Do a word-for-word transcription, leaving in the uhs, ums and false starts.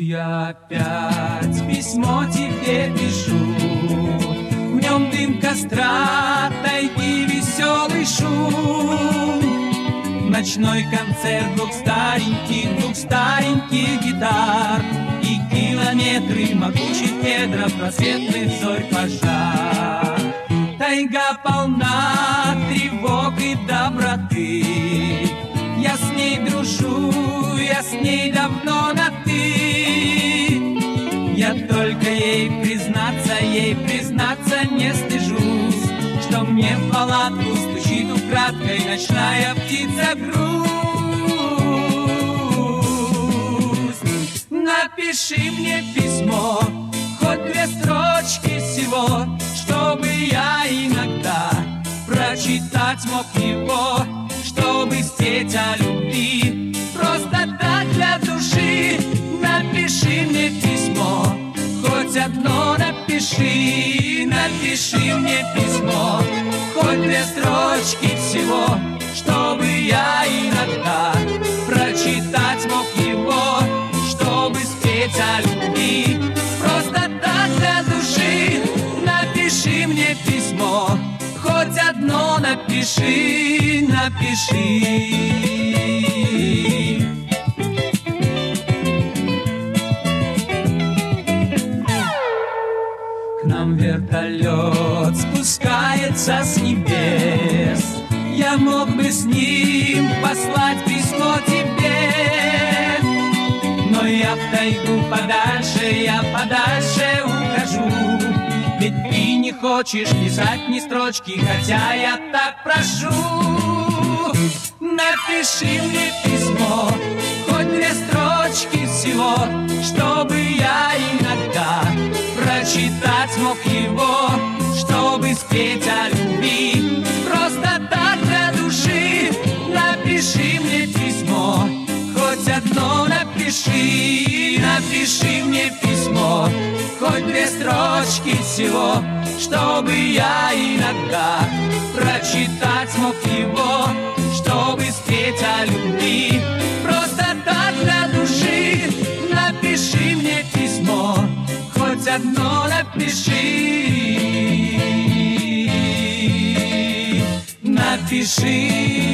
Я опять письмо тебе пишу, в нем дым костра, тайги, веселый шум, ночной концерт двух стареньких, двух стареньких гитар и километры могучих кедров, просветных зорь пожар. Тайга полна тревог и доброты, я с ней дружу, я с ней давно на «ты». Я только ей признаться, ей признаться не стыжусь, что мне в палатку стучит украдкой ночная птица грусть. Напиши мне письмо, хоть две строчки всего, чтобы я иногда прочитать мог его, чтобы спеть о любви, просто так для души. Напиши мне письмо, хоть одно напиши, напиши мне письмо, хоть две строчки всего, чтобы я иногда прочитать мог его, чтобы спеть о любви, просто так для души. Напиши мне письмо, хоть одно напиши, напиши. К нам вертолет спускается с небес, я мог бы с ним послать письмо тебе, но я в тайгу подальше, я подальше ухожу. Ведь ты не хочешь писать ни строчки, хотя я так прошу. Напиши мне письмо, хоть две строчки всего, чтобы я иногда прочитать мог его, чтобы спеть о любви, просто так для души. Напиши мне письмо, хоть одно напиши, напиши мне письмо, хоть две строчки всего, чтобы я иногда прочитать мог его, чтобы спеть о любви, просто так для души. Напиши мне письмо, хоть одно напиши, напиши.